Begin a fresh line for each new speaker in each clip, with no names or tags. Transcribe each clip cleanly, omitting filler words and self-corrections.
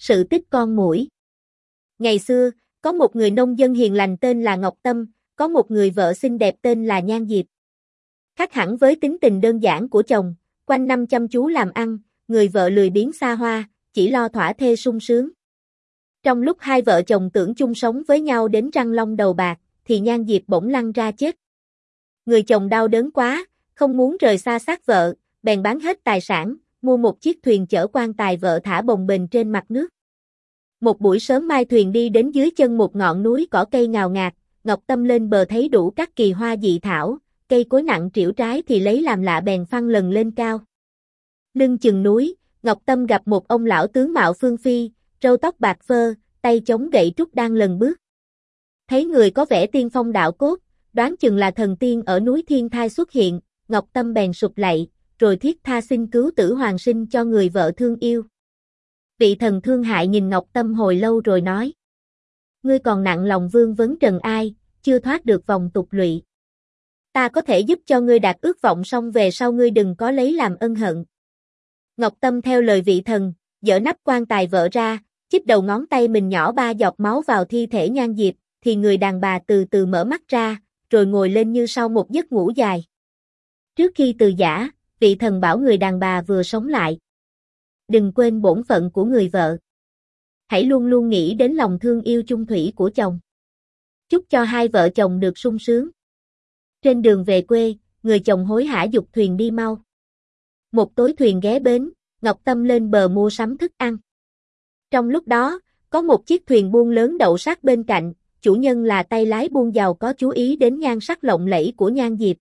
Sự tích con muỗi. Ngày xưa, có một người nông dân hiền lành tên là Ngọc Tâm, có một người vợ xinh đẹp tên là Nhan Diệp. Khác hẳn với tính tình đơn giản của chồng, quanh năm chăm chú làm ăn, người vợ lười biếng xa hoa, chỉ lo thỏa thê sung sướng. Trong lúc hai vợ chồng tưởng chung sống với nhau đến răng long đầu bạc, thì Nhan Diệp bỗng lăn ra chết. Người chồng đau đớn quá, không muốn rời xa xác vợ, bèn bán hết tài sản, mua một chiếc thuyền chở quan tài vợ thả bồng bềnh trên mặt nước. Một buổi sớm mai thuyền đi đến dưới chân một ngọn núi cỏ cây ngào ngạt, Ngọc Tâm lên bờ thấy đủ các kỳ hoa dị thảo, cây cối nặng trĩu trái thì lấy làm lạ bèn phăng lần lên cao. Lưng chừng núi, Ngọc Tâm gặp một ông lão tướng mạo phương phi, râu tóc bạc phơ, tay chống gậy trúc đang lần bước. Thấy người có vẻ tiên phong đạo cốt, đoán chừng là thần tiên ở núi Thiên Thai xuất hiện, Ngọc Tâm bèn sụp lạy, rồi thiết tha xin cứu tử hoàng sinh cho người vợ thương yêu. Vị thần thương hại nhìn Ngọc Tâm hồi lâu rồi nói: Ngươi còn nặng lòng vương vấn trần ai, chưa thoát được vòng tục lụy. Ta có thể giúp cho ngươi đạt ước vọng, xong về sau ngươi đừng có lấy làm ân hận. Ngọc Tâm theo lời vị thần, dỡ nắp quan tài vợ ra, chích đầu ngón tay mình nhỏ 3 giọt máu vào thi thể Nhan Diệp, thì người đàn bà từ từ mở mắt ra, rồi ngồi lên như sau một giấc ngủ dài. Trước khi từ giã, vị thần bảo người đàn bà vừa sống lại: Đừng quên bổn phận của người vợ. Hãy luôn luôn nghĩ đến lòng thương yêu chung thủy của chồng. Chúc cho hai vợ chồng được sung sướng. Trên đường về quê, người chồng hối hả giục thuyền đi mau. Một tối thuyền ghé bến, Ngọc Tâm lên bờ mua sắm thức ăn. Trong lúc đó, có một chiếc thuyền buôn lớn đậu sát bên cạnh, chủ nhân là tay lái buôn giàu có chú ý đến nhan sắc lộng lẫy của Nhan Diệp.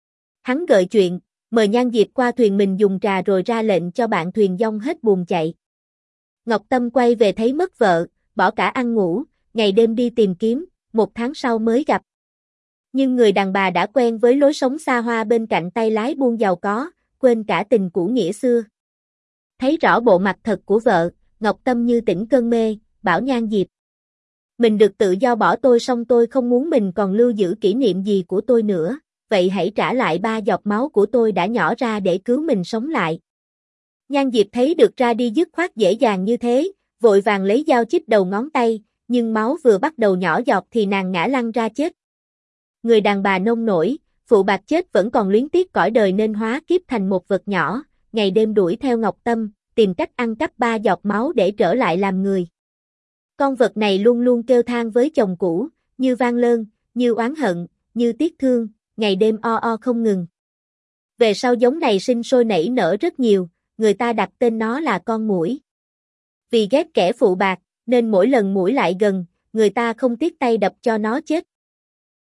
Hắn gợi chuyện, mời Nhan Diệp qua thuyền mình dùng trà rồi ra lệnh cho bạn thuyền dong hết buồm chạy. Ngọc Tâm quay về thấy mất vợ, bỏ cả ăn ngủ, ngày đêm đi tìm kiếm, 1 tháng sau mới gặp. Nhưng người đàn bà đã quen với lối sống xa hoa bên cạnh tay lái buôn giàu có, quên cả tình cũ nghĩa xưa. Thấy rõ bộ mặt thật của vợ, Ngọc Tâm như tỉnh cơn mê, bảo Nhan Diệp: Mình được tự do bỏ tôi, xong tôi không muốn mình còn lưu giữ kỷ niệm gì của tôi nữa, vậy hãy trả lại 3 giọt máu của tôi đã nhỏ ra để cứu mình sống lại. Nhan Diệp thấy được ra đi dứt khoát dễ dàng như thế, vội vàng lấy dao chích đầu ngón tay, nhưng máu vừa bắt đầu nhỏ giọt thì nàng ngã lăn ra chết. Người đàn bà nông nổi, phụ bạc chết vẫn còn luyến tiếc cõi đời nên hóa kiếp thành một vật nhỏ, ngày đêm đuổi theo Ngọc Tâm, tìm cách ăn cắp 3 giọt máu để trở lại làm người. Con vật này luôn luôn kêu than với chồng cũ, như van lơn, như oán hận, như tiếc thương, ngày đêm o o không ngừng. Về sau giống này sinh sôi nảy nở rất nhiều, người ta đặt tên nó là con muỗi. Vì ghét kẻ phụ bạc, nên mỗi lần muỗi lại gần, người ta không tiếc tay đập cho nó chết.